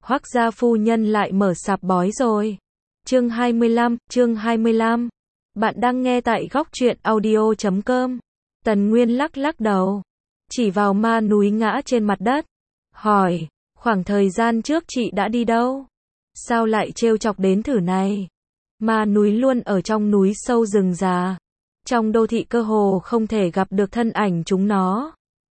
Hoắc gia phu nhân lại mở sạp bói rồi. Chương 25. Bạn đang nghe tại góc truyện audio.com. Tần Nguyên lắc lắc đầu, chỉ vào ma núi ngã trên mặt đất, hỏi, khoảng thời gian trước chị đã đi đâu? Sao lại trêu chọc đến thử này? Ma núi luôn ở trong núi sâu rừng già. Trong đô thị cơ hồ không thể gặp được thân ảnh chúng nó.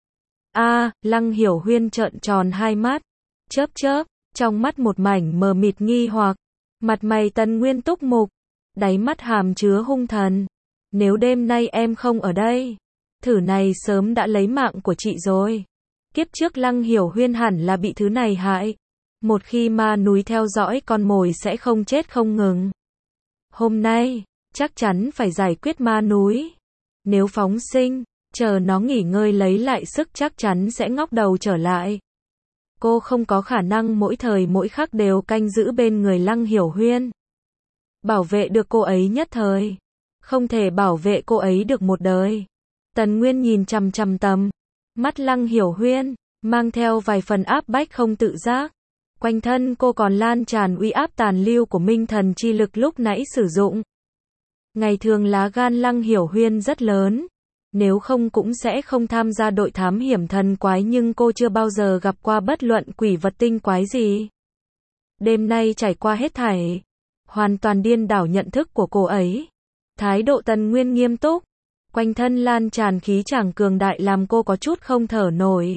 Lăng Hiểu Huyên trợn tròn hai mắt, chớp chớp, trong mắt một mảnh mờ mịt nghi hoặc. Mặt mày Tần Nguyên túc mục, đáy mắt hàm chứa hung thần. Nếu đêm nay em không ở đây, thử này sớm đã lấy mạng của chị rồi. Kiếp trước Lăng Hiểu Huyên hẳn là bị thứ này hại. Một khi ma núi theo dõi con mồi sẽ không chết không ngừng. Hôm nay, chắc chắn phải giải quyết ma núi. Nếu phóng sinh, chờ nó nghỉ ngơi lấy lại sức chắc chắn sẽ ngóc đầu trở lại. Cô không có khả năng mỗi thời mỗi khắc đều canh giữ bên người Lăng Hiểu Huyên. Bảo vệ được cô ấy nhất thời, không thể bảo vệ cô ấy được một đời. Tần Nguyên nhìn chằm chằm tầm mắt Lăng Hiểu Huyên, mang theo vài phần áp bách không tự giác. Quanh thân cô còn lan tràn uy áp tàn lưu của minh thần chi lực lúc nãy sử dụng. Ngày thường lá gan Lăng Hiểu Huyên rất lớn, nếu không cũng sẽ không tham gia đội thám hiểm thần quái, nhưng cô chưa bao giờ gặp qua bất luận quỷ vật tinh quái gì. Đêm nay trải qua hết thảy, hoàn toàn điên đảo nhận thức của cô ấy. Thái độ Tần Nguyên nghiêm túc, quanh thân lan tràn khí chàng cường đại làm cô có chút không thở nổi.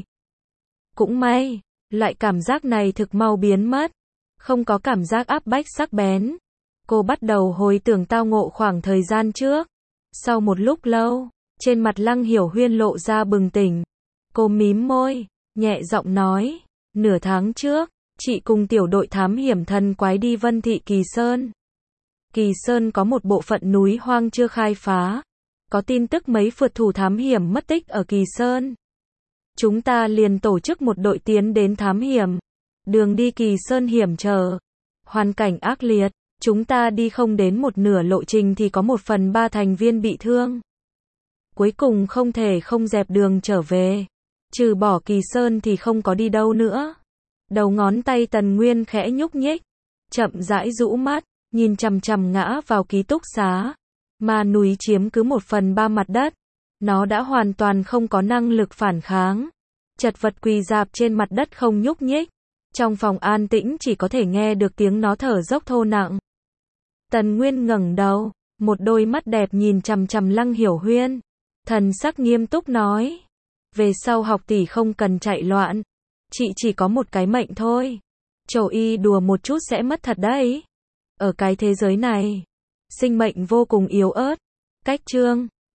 Cũng may, loại cảm giác này thực mau biến mất, không có cảm giác áp bách sắc bén. Cô bắt đầu hồi tưởng tao ngộ khoảng thời gian trước. Sau một lúc lâu, trên mặt Lăng Hiểu Huyên lộ ra bừng tỉnh. Cô mím môi, nhẹ giọng nói, nửa tháng trước, chị cùng tiểu đội thám hiểm thần quái đi Vân Thị Kỳ Sơn. Kỳ Sơn có một bộ phận núi hoang chưa khai phá. Có tin tức mấy phượt thủ thám hiểm mất tích ở Kỳ Sơn. Chúng ta liền tổ chức một đội tiến đến thám hiểm. Đường đi Kỳ Sơn hiểm trở, hoàn cảnh ác liệt. Chúng ta đi không đến một nửa lộ trình thì có 1/3 thành viên bị thương. Cuối cùng không thể không dẹp đường trở về. Trừ bỏ Kỳ Sơn thì không có đi đâu nữa. Đầu ngón tay Tần Nguyên khẽ nhúc nhích, chậm rãi rũ mắt, nhìn chằm chằm ngã vào ký túc xá. Ma núi chiếm cứ 1/3 mặt đất. Nó đã hoàn toàn không có năng lực phản kháng. Chật vật quỳ rạp trên mặt đất không nhúc nhích. Trong phòng an tĩnh chỉ có thể nghe được tiếng nó thở dốc thô nặng. Tần Nguyên ngẩng đầu, một đôi mắt đẹp nhìn chằm chằm Lăng Hiểu Huyên. Thần sắc nghiêm túc nói, về sau học tỷ không cần chạy loạn. Chị chỉ có một cái mệnh thôi. Trầu y đùa một chút sẽ mất thật đấy. Ở cái thế giới này, sinh mệnh vô cùng yếu ớt. Cách chương